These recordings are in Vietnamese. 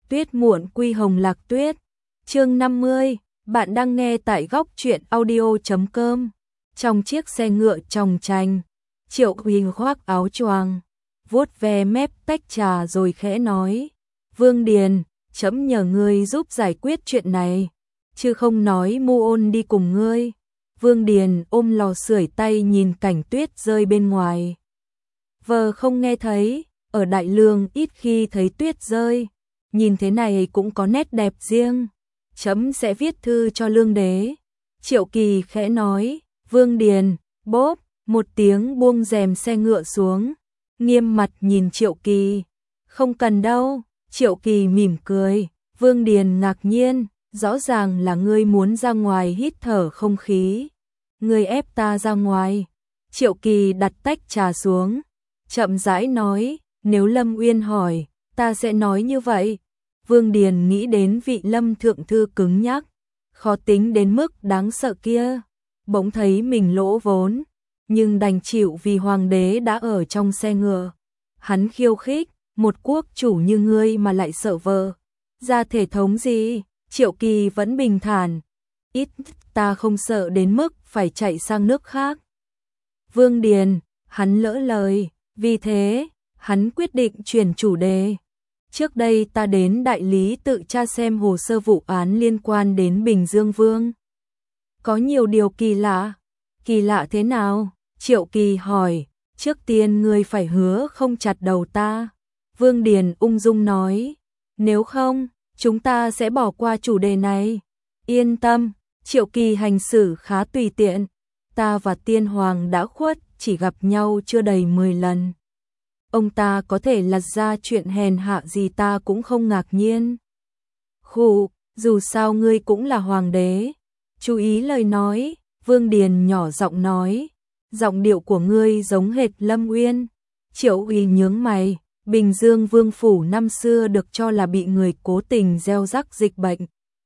Tuyết muộn quy hồng lạc tuyết. Chương 50, bạn đang nghe tại góc truyện audio.com. Trong chiếc xe ngựa tròng trành, Triệu Quỳ khoác áo choàng, vuốt ve mép tách trà rồi khẽ nói: "Vương Điền, trẫm nhờ ngươi giúp giải quyết chuyện này, chứ không nói Mu Ôn đi cùng ngươi." Vương Điền ôm lò sưởi tay nhìn cảnh tuyết rơi bên ngoài. Vờ không nghe thấy, ở Đại Lương ít khi thấy tuyết rơi, nhìn thế này cũng có nét đẹp riêng. Trẫm sẽ viết thư cho Lương đế. Triệu Kỳ khẽ nói. Vương Điền, bốp, một tiếng buông rèm xe ngựa xuống, nghiêm mặt nhìn Triệu Kỳ. Không cần đâu, Triệu Kỳ mỉm cười. Vương Điền ngạc nhiên, rõ ràng là ngươi muốn ra ngoài hít thở không khí. Ngươi ép ta ra ngoài. Triệu Kỳ đặt tách trà xuống, chậm rãi nói, nếu Lâm Uyên hỏi, ta sẽ nói như vậy. Vương Điền nghĩ đến vị Lâm thượng thư cứng nhắc, khó tính đến mức đáng sợ kia, bỗng thấy mình lỗ vốn, nhưng đành chịu vì hoàng đế đã ở trong xe ngựa. Hắn khiêu khích, một quốc chủ như ngươi mà lại sợ vợ, ra thể thống gì? Triệu Kỳ vẫn bình thản, ít ta không sợ đến mức phải chạy sang nước khác. Vương Điền, hắn lỡ lời, vì thế, hắn quyết định chuyển chủ đề. Trước đây ta đến đại lý tự tra xem hồ sơ vụ án liên quan đến Bình Dương Vương. Có nhiều điều kỳ lạ. Kỳ lạ thế nào? Triệu Kỳ hỏi. Trước tiên ngươi phải hứa không chặt đầu ta. Vương Điền ung dung nói. Nếu không, chúng ta sẽ bỏ qua chủ đề này. Yên tâm, Triệu Kỳ hành xử khá tùy tiện. Ta và Tiên Hoàng đã khuất, chỉ gặp nhau chưa đầy 10 lần. Ông ta có thể lật ra chuyện hèn hạ gì ta cũng không ngạc nhiên. Khụ, dù sao ngươi cũng là hoàng đế. Chú ý lời nói, Vương Điền nhỏ giọng nói. Giọng điệu của ngươi giống hệt Lâm Uyên. Triệu Uy nhướng mày, Bình Dương Vương phủ năm xưa được cho là bị người cố tình gieo rắc dịch bệnh.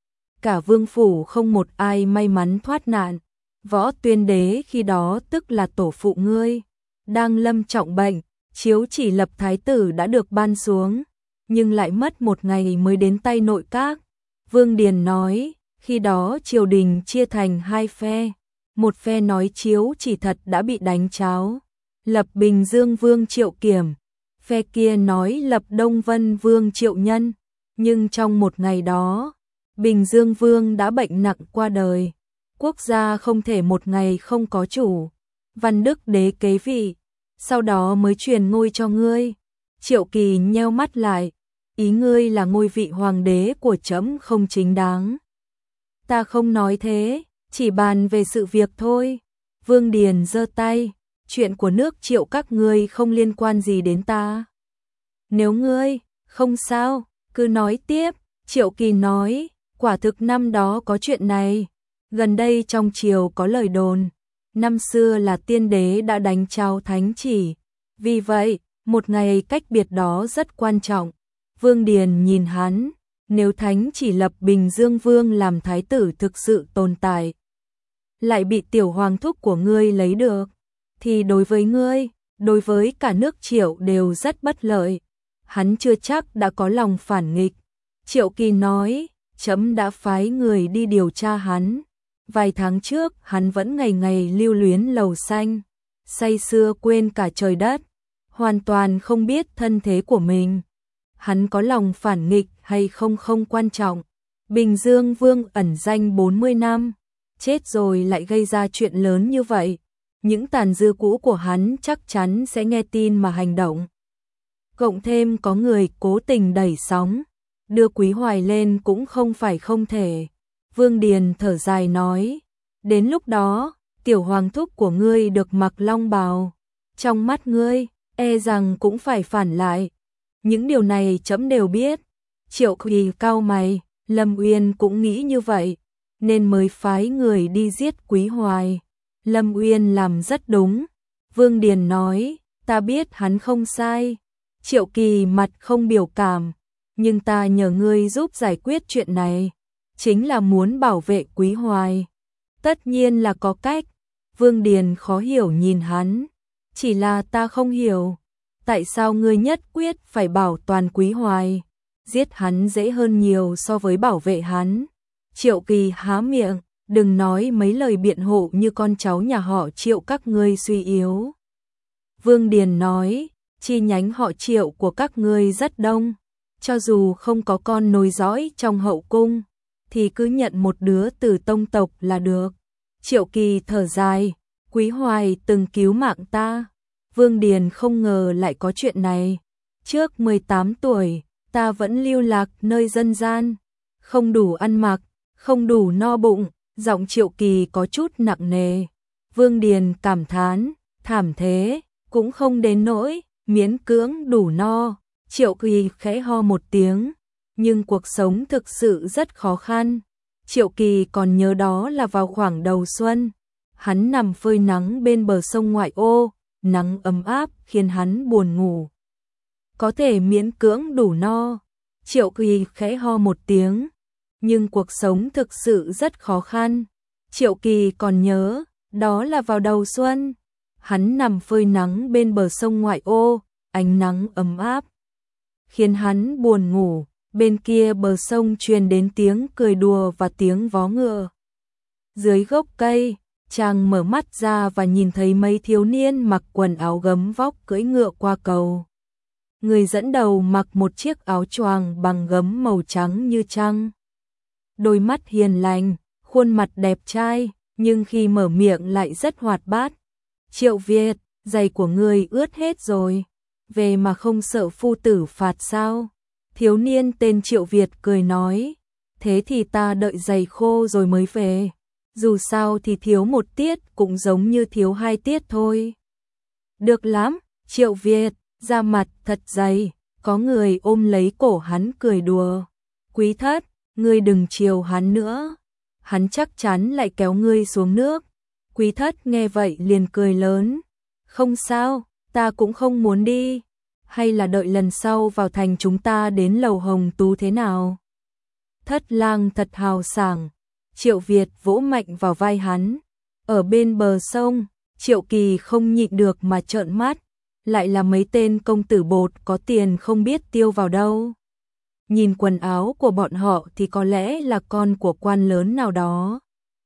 Cả vương phủ không một ai may mắn thoát nạn. Võ Tuyên đế khi đó tức là tổ phụ ngươi, đang lâm trọng bệnh. Chiếu chỉ lập thái tử đã được ban xuống, nhưng lại mất một ngày mới đến tay nội các. Vương Điền nói, khi đó triều đình chia thành hai phe. Một phe nói chiếu chỉ thật đã bị đánh cháo, lập Bình Dương Vương Triệu Kiểm. Phe kia nói lập Đông Vân Vương Triệu Nhân. Nhưng trong một ngày đó, Bình Dương Vương đã bệnh nặng qua đời. Quốc gia không thể một ngày không có chủ. Văn Đức đế kế vị, sau đó mới truyền ngôi cho ngươi. Triệu Kỳ nheo mắt lại, ý ngươi là ngôi vị hoàng đế của trẫm không chính đáng. Ta không nói thế, chỉ bàn về sự việc thôi. Vương Điền giơ tay, chuyện của nước Triệu các ngươi không liên quan gì đến ta. Nếu ngươi, không sao, cứ nói tiếp. Triệu Kỳ nói, quả thực năm đó có chuyện này. Gần đây trong triều có lời đồn. Năm xưa là tiên đế đã đánh trao thánh chỉ. Vì vậy, một ngày cách biệt đó rất quan trọng. Vương Điền nhìn hắn, nếu thánh chỉ lập Bình Dương Vương làm thái tử thực sự tồn tại, lại bị tiểu hoàng thúc của ngươi lấy được, thì đối với ngươi, đối với cả nước Triệu đều rất bất lợi. Hắn chưa chắc đã có lòng phản nghịch. Triệu Kỳ nói, trẫm đã phái người đi điều tra hắn. Vài tháng trước, hắn vẫn ngày ngày lưu luyến lầu xanh, say sưa quên cả trời đất, hoàn toàn không biết thân thế của mình. Hắn có lòng phản nghịch hay không không quan trọng. Bình Dương Vương ẩn danh 40 năm, chết rồi lại gây ra chuyện lớn như vậy. Những tàn dư cũ của hắn chắc chắn sẽ nghe tin mà hành động. Cộng thêm có người cố tình đẩy sóng, đưa Quý Hoài lên cũng không phải không thể. Vương Điền thở dài nói, đến lúc đó, tiểu hoàng thúc của ngươi được mặc long bào. Trong mắt ngươi, e rằng cũng phải phản lại. Những điều này trẫm đều biết. Triệu Kỳ cau mày, Lâm Uyên cũng nghĩ như vậy, nên mới phái người đi giết Quý Hoài. Lâm Uyên làm rất đúng. Vương Điền nói, ta biết hắn không sai. Triệu Kỳ mặt không biểu cảm, nhưng ta nhờ ngươi giúp giải quyết chuyện này, chính là muốn bảo vệ Quý Hoài. Tất nhiên là có cách. Vương Điền khó hiểu nhìn hắn. Chỉ là ta không hiểu, tại sao ngươi nhất quyết phải bảo toàn Quý Hoài? giết hắn dễ hơn nhiều so với bảo vệ hắn. Triệu Kỳ há miệng, đừng nói mấy lời biện hộ như con cháu nhà họ Triệu các ngươi suy yếu. Vương Điền nói, chi nhánh họ Triệu của các ngươi rất đông, cho dù không có con nối dõi trong hậu cung, thì cứ nhận một đứa từ tông tộc là được. Triệu Kỳ thở dài, Quý Hoài từng cứu mạng ta. Vương Điền không ngờ lại có chuyện này. Trước 18 tuổi, ta vẫn lưu lạc nơi dân gian, không đủ ăn mặc, không đủ no bụng, giọng Triệu Kỳ có chút nặng nề. Vương Điền cảm thán, thảm thế, cũng không đến nỗi, miễn cưỡng đủ no. Triệu Kỳ khẽ ho một tiếng, nhưng cuộc sống thực sự rất khó khăn. Triệu Kỳ còn nhớ đó là vào khoảng đầu xuân, hắn nằm phơi nắng bên bờ sông ngoại ô, nắng ấm áp khiến hắn buồn ngủ. Có thể miễn cưỡng đủ no. Triệu Kỳ khẽ ho một tiếng, nhưng cuộc sống thực sự rất khó khăn. Triệu Kỳ còn nhớ, đó là vào đầu xuân, hắn nằm phơi nắng bên bờ sông ngoại ô, ánh nắng ấm áp khiến hắn buồn ngủ. Bên kia bờ sông truyền đến tiếng cười đùa và tiếng vó ngựa. Dưới gốc cây, chàng mở mắt ra và nhìn thấy mấy thiếu niên mặc quần áo gấm vóc cưỡi ngựa qua cầu. Người dẫn đầu mặc một chiếc áo choàng bằng gấm màu trắng như trăng. Đôi mắt hiền lành, khuôn mặt đẹp trai, nhưng khi mở miệng lại rất hoạt bát. Triệu Việt, giày của người ướt hết rồi, về mà không sợ phu tử phạt sao? Thiếu niên tên Triệu Việt cười nói, thế thì ta đợi giày khô rồi mới về. Dù sao thì thiếu một tiết cũng giống như thiếu hai tiết thôi. Được lắm, Triệu Việt, da mặt thật dày, có người ôm lấy cổ hắn cười đùa. Quý thất, ngươi đừng chiều hắn nữa, hắn chắc chắn lại kéo ngươi xuống nước. Quý thất nghe vậy liền cười lớn, không sao, ta cũng không muốn đi. Hay là đợi lần sau vào thành chúng ta đến lầu Hồng Tú thế nào? Thất lang thật hào sảng. Triệu Việt vỗ mạnh vào vai hắn. Ở bên bờ sông, Triệu Kỳ không nhịn được mà trợn mắt. Lại là mấy tên công tử bột có tiền không biết tiêu vào đâu. Nhìn quần áo của bọn họ thì có lẽ là con của quan lớn nào đó.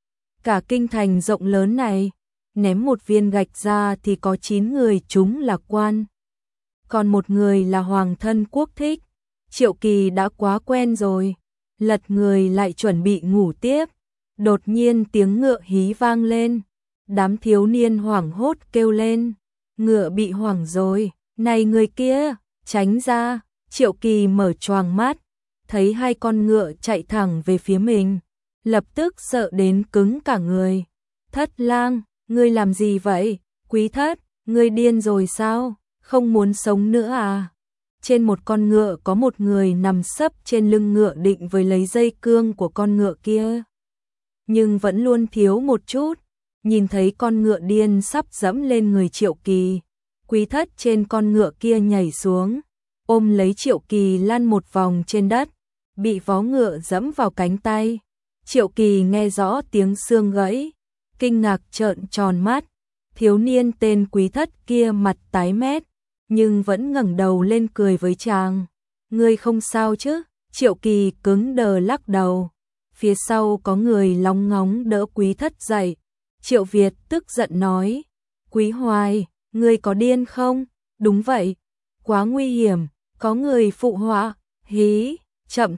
Cả kinh thành rộng lớn này, ném một viên gạch ra thì có 9 người chúng là quan. Còn một người là hoàng thân quốc thích. Triệu Kỳ đã quá quen rồi, lật người lại chuẩn bị ngủ tiếp. Đột nhiên tiếng ngựa hí vang lên, đám thiếu niên hoảng hốt kêu lên, ngựa bị hoảng rồi, này người kia, tránh ra. Triệu Kỳ mở choàng mắt, thấy hai con ngựa chạy thẳng về phía mình, lập tức sợ đến cứng cả người. Thất lang, ngươi làm gì vậy? Quý thất, ngươi điên rồi sao? Không muốn sống nữa à? Trên một con ngựa có một người nằm sấp trên lưng ngựa định với lấy dây cương của con ngựa kia. Nhưng vẫn luôn thiếu một chút, nhìn thấy con ngựa điên sắp dẫm lên người Triệu Kỳ. Quý thất trên con ngựa kia nhảy xuống, ôm lấy Triệu Kỳ lăn một vòng trên đất, bị vó ngựa dẫm vào cánh tay. Triệu Kỳ nghe rõ tiếng xương gãy, kinh ngạc trợn tròn mắt. Thiếu niên tên Quý thất kia mặt tái mét, nhưng vẫn ngẩng đầu lên cười với chàng. Ngươi không sao chứ? Triệu Kỳ cứng đờ lắc đầu. Phía sau có người lóng ngóng đỡ Quý thất dậy. Triệu Việt tức giận nói, Quý Hoài, ngươi có điên không? Đúng vậy, quá nguy hiểm, có người phụ họa. Hí, chậm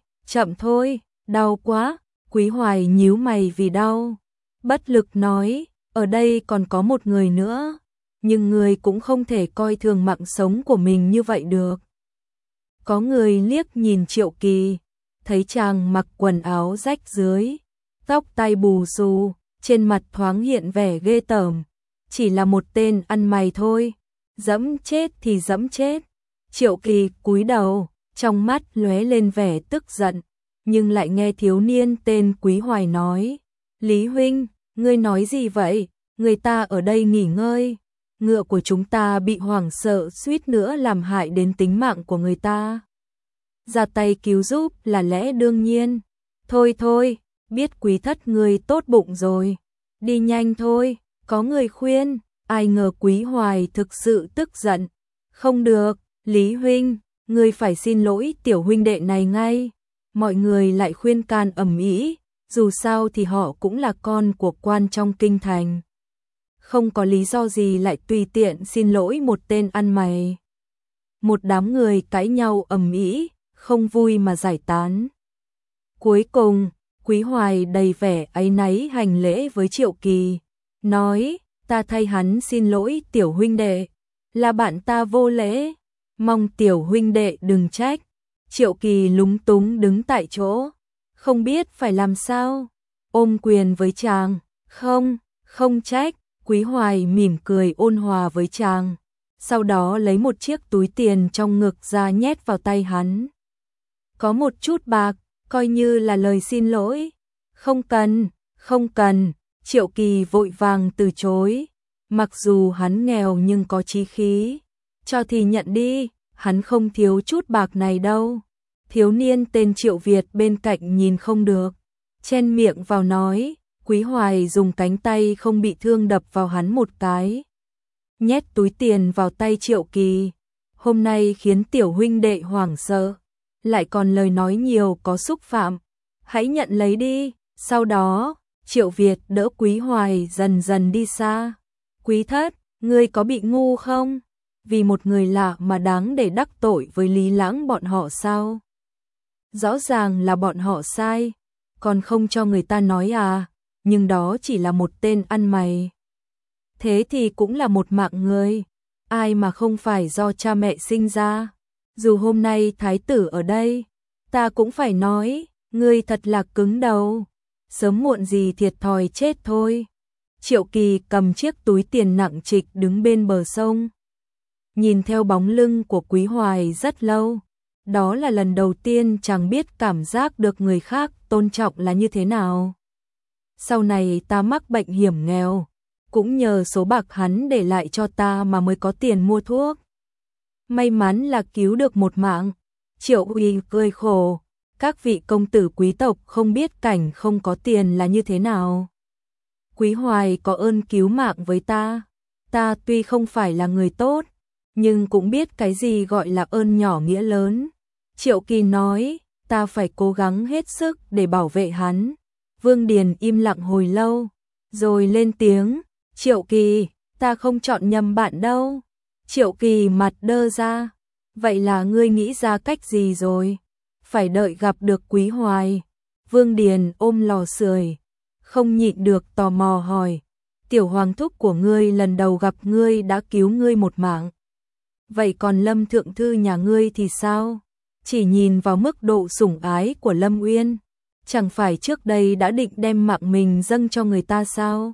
thôi, đau quá. Quý Hoài nhíu mày vì đau, bất lực nói, ở đây còn có một người nữa, nhưng người cũng không thể coi thường mạng sống của mình như vậy được. Có người liếc nhìn Triệu Kỳ, thấy chàng mặc quần áo rách rưới, tóc tai bù xù, trên mặt thoáng hiện vẻ ghê tởm, chỉ là một tên ăn mày thôi, dẫm chết thì dẫm chết. Triệu Kỳ cúi đầu, trong mắt lóe lên vẻ tức giận, nhưng lại nghe thiếu niên tên Quý Hoài nói, Lý huynh, ngươi nói gì vậy? Người ta ở đây nghỉ ngơi, ngựa của chúng ta bị hoảng sợ suýt nữa làm hại đến tính mạng của người ta. Ra tay cứu giúp là lẽ đương nhiên. Thôi, biết Quý thất ngươi tốt bụng rồi, đi nhanh thôi. Có người khuyên, ai ngờ Quý Hoài thực sự tức giận. Không được, Lý huynh, ngươi phải xin lỗi tiểu huynh đệ này ngay. Mọi người lại khuyên can ầm ĩ, dù sao thì họ cũng là con của quan trong kinh thành. Không có lý do gì lại tùy tiện xin lỗi một tên ăn mày. Một đám người cãi nhau ầm ĩ, không vui mà giải tán. Cuối cùng, Quý Hoài đầy vẻ áy náy hành lễ với Triệu Kỳ, nói, ta thay hắn xin lỗi tiểu huynh đệ, là bạn ta vô lễ, mong tiểu huynh đệ đừng trách. Triệu Kỳ lúng túng đứng tại chỗ, không biết phải làm sao, ôm quyền với chàng, không trách. Quý Hoài mỉm cười ôn hòa với chàng, sau đó lấy một chiếc túi tiền trong ngực ra nhét vào tay hắn. Có một chút bạc, coi như là lời xin lỗi. Không cần, Triệu Kỳ vội vàng từ chối. Mặc dù hắn nghèo nhưng có chí khí, cho thì nhận đi, hắn không thiếu chút bạc này đâu. Thiếu niên tên Triệu Việt bên cạnh nhìn không được, chen miệng vào nói. Quý Hoài dùng cánh tay không bị thương đập vào hắn một cái, nhét túi tiền vào tay Triệu Kỳ. Hôm nay khiến tiểu huynh đệ hoảng sợ, lại còn lời nói nhiều có xúc phạm, hãy nhận lấy đi. Sau đó, Triệu Việt đỡ Quý Hoài dần dần đi xa. Quý thất, ngươi có bị ngu không? Vì một người lạ mà đáng để đắc tội với Lý Lãng bọn họ sao? Rõ ràng là bọn họ sai, còn không cho người ta nói à? Nhưng đó chỉ là một tên ăn mày. Thế thì cũng là một mạng người, ai mà không phải do cha mẹ sinh ra. Dù hôm nay thái tử ở đây, ta cũng phải nói, ngươi thật là cứng đầu, sớm muộn gì thiệt thòi chết thôi. Triệu Kỳ cầm chiếc túi tiền nặng trịch đứng bên bờ sông, nhìn theo bóng lưng của Quý Hoài rất lâu. Đó là lần đầu tiên chàng biết cảm giác được người khác tôn trọng là như thế nào. Sau này ta mắc bệnh hiểm nghèo, cũng nhờ số bạc hắn để lại cho ta mà mới có tiền mua thuốc. May mắn là cứu được một mạng. Triệu Uy cười khổ, các vị công tử quý tộc không biết cảnh không có tiền là như thế nào. Quý Hoài có ơn cứu mạng với ta tuy không phải là người tốt, nhưng cũng biết cái gì gọi là ơn nhỏ nghĩa lớn. Triệu Kỳ nói, ta phải cố gắng hết sức để bảo vệ hắn. Vương Điền im lặng hồi lâu, rồi lên tiếng, Triệu Kỳ, ta không chọn nhầm bạn đâu. Triệu Kỳ mặt đơ ra, vậy là ngươi nghĩ ra cách gì rồi? Phải đợi gặp được Quý Hoài. Vương Điền ôm lò sưởi, không nhịn được tò mò hỏi, tiểu hoàng thúc của ngươi lần đầu gặp ngươi đã cứu ngươi một mạng. Vậy còn Lâm thượng thư nhà ngươi thì sao? Chỉ nhìn vào mức độ sủng ái của Lâm Uyên, chẳng phải trước đây đã định đem mạng mình dâng cho người ta sao?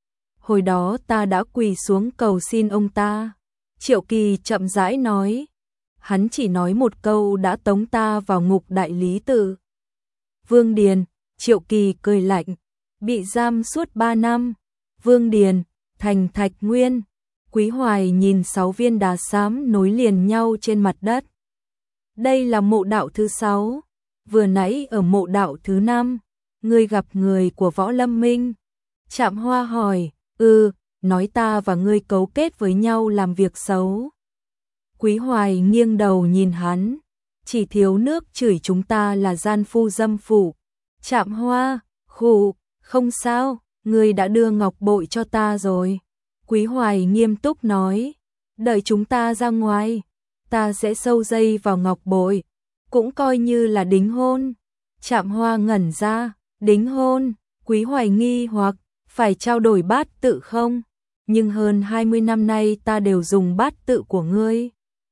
Hồi đó ta đã quỳ xuống cầu xin ông ta. Triệu Kỳ chậm rãi nói, hắn chỉ nói một câu đã tống ta vào ngục đại lý tự. Vương Điền, Triệu Kỳ cười lạnh, bị giam suốt 3 năm. Vương Điền, thành Thạch Nguyên. Quý Hoài nhìn 6 viên đá xám nối liền nhau trên mặt đất. Đây là mộ đạo thứ 6, vừa nãy ở mộ đạo thứ 5, ngươi gặp người của Võ Lâm Minh. Trạm Hoa hỏi, nói ta và ngươi cấu kết với nhau làm việc xấu. Quý Hoài nghiêng đầu nhìn hắn, chỉ thiếu nước chửi chúng ta là gian phu dâm phụ. Trạm Hoa, khụ, không sao, ngươi đã đưa ngọc bội cho ta rồi. Quý Hoài nghiêm túc nói, đợi chúng ta ra ngoài, ta sẽ sâu dây vào ngọc bội, cũng coi như là đính hôn. Trạm Hoa ngẩn ra, đính hôn? Quý Hoài nghi hoặc, phải trao đổi bát tự không? Nhưng hơn 20 năm nay ta đều dùng bát tự của ngươi.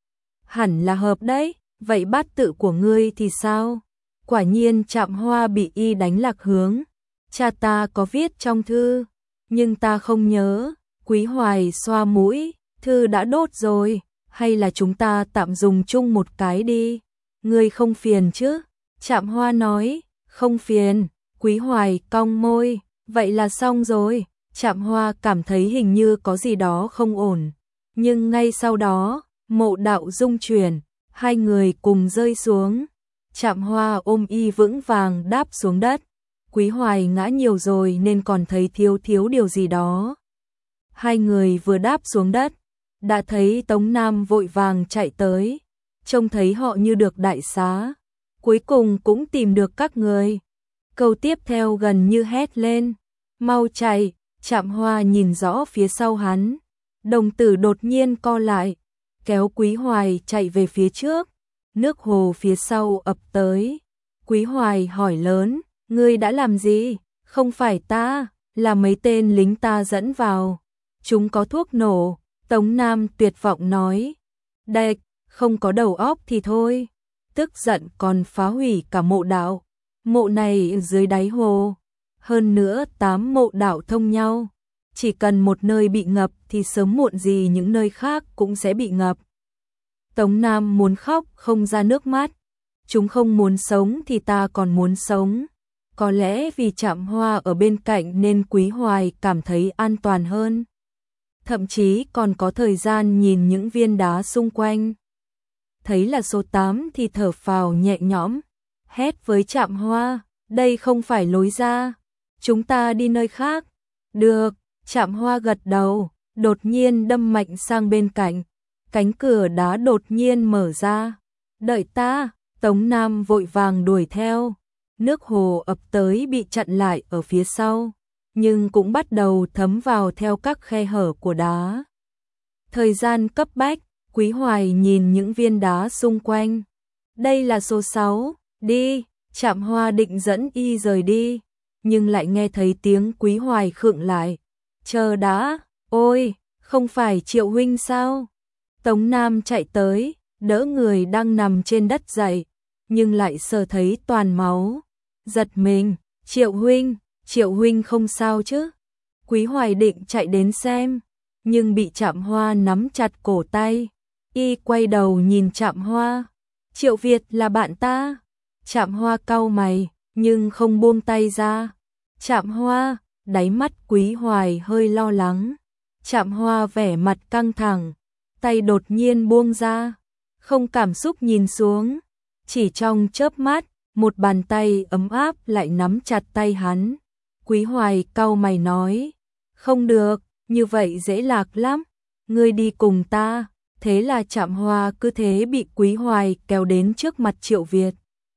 Hẳn là hợp đấy, vậy bát tự của ngươi thì sao? Quả nhiên Trạm Hoa bị y đánh lạc hướng. Cha ta có viết trong thư, nhưng ta không nhớ. Quý Hoài xoa mũi, thư đã đốt rồi, hay là chúng ta tạm dùng chung một cái đi, ngươi không phiền chứ? Trạm Hoa nói, không phiền. Quý Hoài cong môi, vậy là xong rồi. Trạm Hoa cảm thấy hình như có gì đó không ổn, nhưng ngay sau đó, mộ đạo rung chuyển, hai người cùng rơi xuống. Trạm Hoa ôm y vững vàng đáp xuống đất. Quý Hoài ngã nhiều rồi nên còn thấy thiếu điều gì đó. Hai người vừa đáp xuống đất, đã thấy Tống Nam vội vàng chạy tới. trông thấy họ như được đại xá, cuối cùng cũng tìm được các người. Câu tiếp theo gần như hét lên, mau chạy. Trạm Hoa nhìn rõ phía sau hắn, đồng tử đột nhiên co lại, kéo Quý Hoài chạy về phía trước, nước hồ phía sau ập tới. Quý Hoài hỏi lớn, ngươi đã làm gì? Không phải ta, là mấy tên lính ta dẫn vào. Chúng có thuốc nổ. Tống Nam tuyệt vọng nói. Đệch, không có đầu óc thì thôi. Tức giận còn phá hủy cả mộ đạo. Mộ này dưới đáy hồ. Hơn nữa 8 mộ đạo thông nhau. Chỉ cần một nơi bị ngập thì sớm muộn gì những nơi khác cũng sẽ bị ngập. Tống Nam muốn khóc không ra nước mắt. Chúng không muốn sống thì ta còn muốn sống. Có lẽ vì Trạm Hoa ở bên cạnh nên Quý Hoài cảm thấy an toàn hơn. Thậm chí còn có thời gian nhìn những viên đá xung quanh. Thấy là số 8 thì thở phào nhẹ nhõm. Hét với Trạm Hoa, đây không phải lối ra. Chúng ta đi nơi khác. Được, Trạm Hoa gật đầu, đột nhiên đâm mạnh sang bên cạnh. Cánh cửa đá đột nhiên mở ra. Đợi ta, Tống Nam vội vàng đuổi theo. Nước hồ ập tới bị chặn lại ở phía sau, nhưng cũng bắt đầu thấm vào theo các khe hở của đá. Thời gian cấp bách, Quý Hoài nhìn những viên đá xung quanh. Đây là số 6, đi, Trạm Hoa định dẫn y rời đi, nhưng lại nghe thấy tiếng Quý Hoài khựng lại. Chờ đã, ôi, không phải Triệu huynh sao? Tống Nam chạy tới, đỡ người đang nằm trên đất dậy, nhưng lại sờ thấy toàn máu. Giật mình, Triệu huynh không sao chứ? Quý Hoài định chạy đến xem, nhưng bị Trạm Hoa nắm chặt cổ tay. Y quay đầu nhìn Trạm Hoa. Triệu Việt là bạn ta. Trạm Hoa cau mày, nhưng không buông tay ra. Trạm Hoa, đáy mắt Quý Hoài hơi lo lắng. Trạm Hoa vẻ mặt căng thẳng, tay đột nhiên buông ra, không cảm xúc nhìn xuống. Chỉ trong chớp mắt, một bàn tay ấm áp lại nắm chặt tay hắn. Quý Hoài cau mày nói, không được, như vậy dễ lạc lắm, ngươi đi cùng ta. Thế là Trạm Hoa cứ thế bị Quý Hoài kéo đến trước mặt Triệu Việt.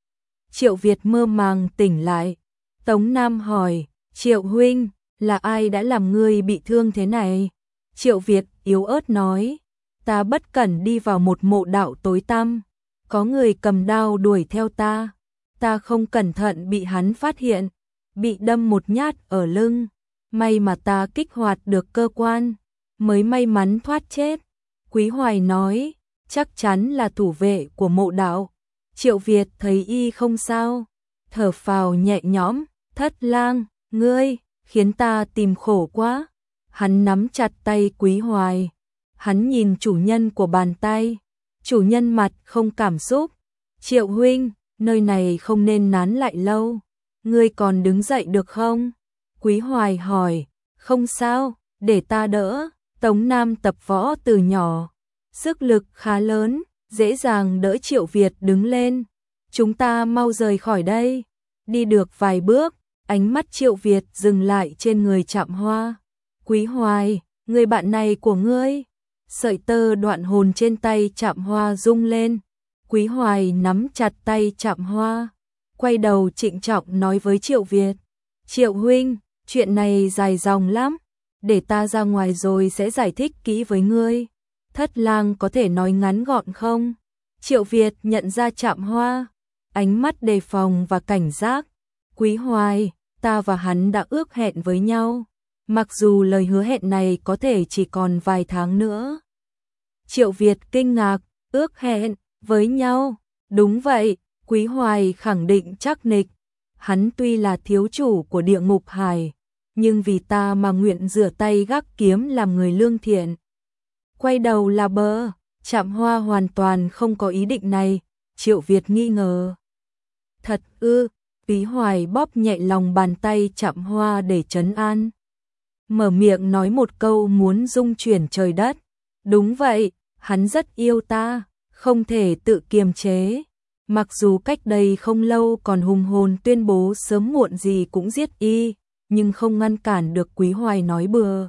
Triệu Việt mơ màng tỉnh lại. Tống Nam hỏi, Triệu huynh, là ai đã làm ngươi bị thương thế này? Triệu Việt yếu ớt nói, ta bất cẩn đi vào một mộ đạo tối tăm, có người cầm đao đuổi theo ta. Ta không cẩn thận bị hắn phát hiện, bị đâm một nhát ở lưng. May mà ta kích hoạt được cơ quan, mới may mắn thoát chết. Quý Hoài nói, chắc chắn là thủ vệ của mộ đạo. Triệu Việt thấy y không sao, thở phào nhẹ nhõm. Thất lang, ngươi, khiến ta tìm khổ quá. Hắn nắm chặt tay Quý Hoài. Hắn nhìn chủ nhân của bàn tay. Chủ nhân mặt không cảm xúc. Triệu huynh, nơi này không nên nán lại lâu. Ngươi còn đứng dậy được không? Quý Hoài hỏi, không sao, để ta đỡ. Tống Nam tập võ từ nhỏ, sức lực khá lớn, dễ dàng đỡ Triệu Việt đứng lên. Chúng ta mau rời khỏi đây. Đi được vài bước, ánh mắt Triệu Việt dừng lại trên người Trạm Hoa. Quý Hoài, người bạn này của ngươi. Sợi tơ đoạn hồn trên tay Trạm Hoa rung lên. Quý Hoài nắm chặt tay Trạm Hoa, quay đầu trịnh trọng nói với Triệu Việt. Triệu huynh, chuyện này dài dòng lắm, để ta ra ngoài rồi sẽ giải thích kỹ với ngươi. Thất lang có thể nói ngắn gọn không? Triệu Việt nhận ra Trạm Hoa, ánh mắt đề phòng và cảnh giác. Quý Hoài, ta và hắn đã ước hẹn với nhau, mặc dù lời hứa hẹn này có thể chỉ còn vài tháng nữa. Triệu Việt kinh ngạc, ước hẹn với nhau? Đúng vậy, Quý Hoài khẳng định chắc nịch. Hắn tuy là thiếu chủ của địa ngục hải, nhưng vì ta mà nguyện rửa tay gác kiếm làm người lương thiện. Quay đầu là bờ. Trạm Hoa hoàn toàn không có ý định này. Triệu Việt nghi ngờ. Thật ư? Quý Hoài bóp nhẹ lòng bàn tay Trạm Hoa để trấn an. Mở miệng nói một câu muốn rung chuyển trời đất. Đúng vậy, hắn rất yêu ta, không thể tự kiềm chế. Mặc dù cách đây không lâu còn hùng hồn tuyên bố sớm muộn gì cũng giết y, nhưng không ngăn cản được Quý Hoài nói bừa.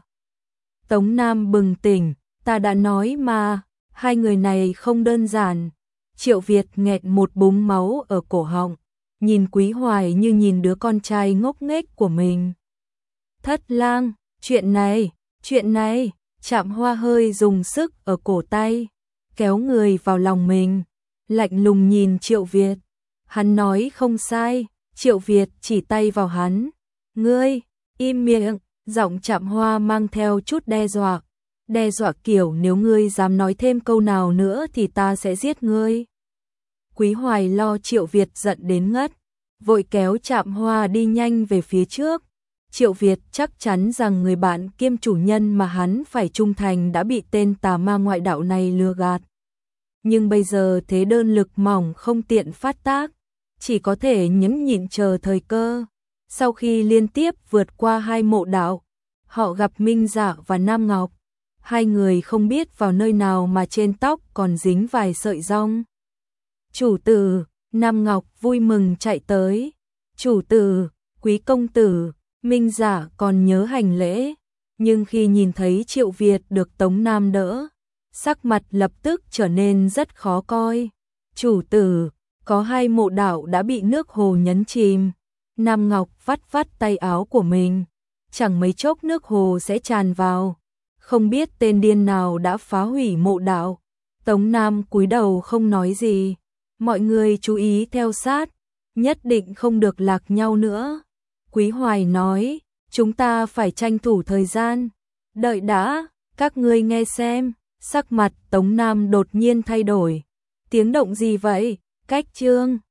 Tống Nam bừng tỉnh, ta đã nói mà, hai người này không đơn giản. Triệu Việt nghẹt một búng máu ở cổ họng, nhìn Quý Hoài như nhìn đứa con trai ngốc nghếch của mình. Thất lang, chuyện này, Trạm Hoa hơi dùng sức ở cổ tay, kéo người vào lòng mình, lạnh lùng nhìn Triệu Việt. Hắn nói không sai, Triệu Việt chỉ tay vào hắn. Ngươi, im miệng, giọng Trạm Hoa mang theo chút đe dọa kiểu nếu ngươi dám nói thêm câu nào nữa thì ta sẽ giết ngươi. Quý Hoài lo Triệu Việt giận đến ngất, vội kéo Trạm Hoa đi nhanh về phía trước. Triệu Việt chắc chắn rằng người bạn kiêm chủ nhân mà hắn phải trung thành đã bị tên tà ma ngoại đạo này lừa gạt. Nhưng bây giờ thế đơn lực mỏng không tiện phát tác, chỉ có thể nhẫn nhịn chờ thời cơ. Sau khi liên tiếp vượt qua 2 mộ đạo, họ gặp Minh Dạ và Nam Ngọc. Hai người không biết vào nơi nào mà trên tóc còn dính vài sợi rong. Chủ tử, Nam Ngọc vui mừng chạy tới. Chủ tử, quý công tử, Minh Dạ còn nhớ hành lễ. Nhưng khi nhìn thấy Triệu Việt được Tống Nam đỡ, sắc mặt lập tức trở nên rất khó coi. Chủ tử, có 2 mộ đạo đã bị nước hồ nhấn chìm. Nam Ngọc vắt vắt tay áo của mình, chẳng mấy chốc nước hồ sẽ tràn vào. Không biết tên điên nào đã phá hủy mộ đạo. Tống Nam cúi đầu không nói gì. Mọi người chú ý theo sát, nhất định không được lạc nhau nữa. Quý Hoài nói, chúng ta phải tranh thủ thời gian. Đợi đã, các ngươi nghe xem. Sắc mặt Tống Nam đột nhiên thay đổi. Tiếng động gì vậy? Cách chương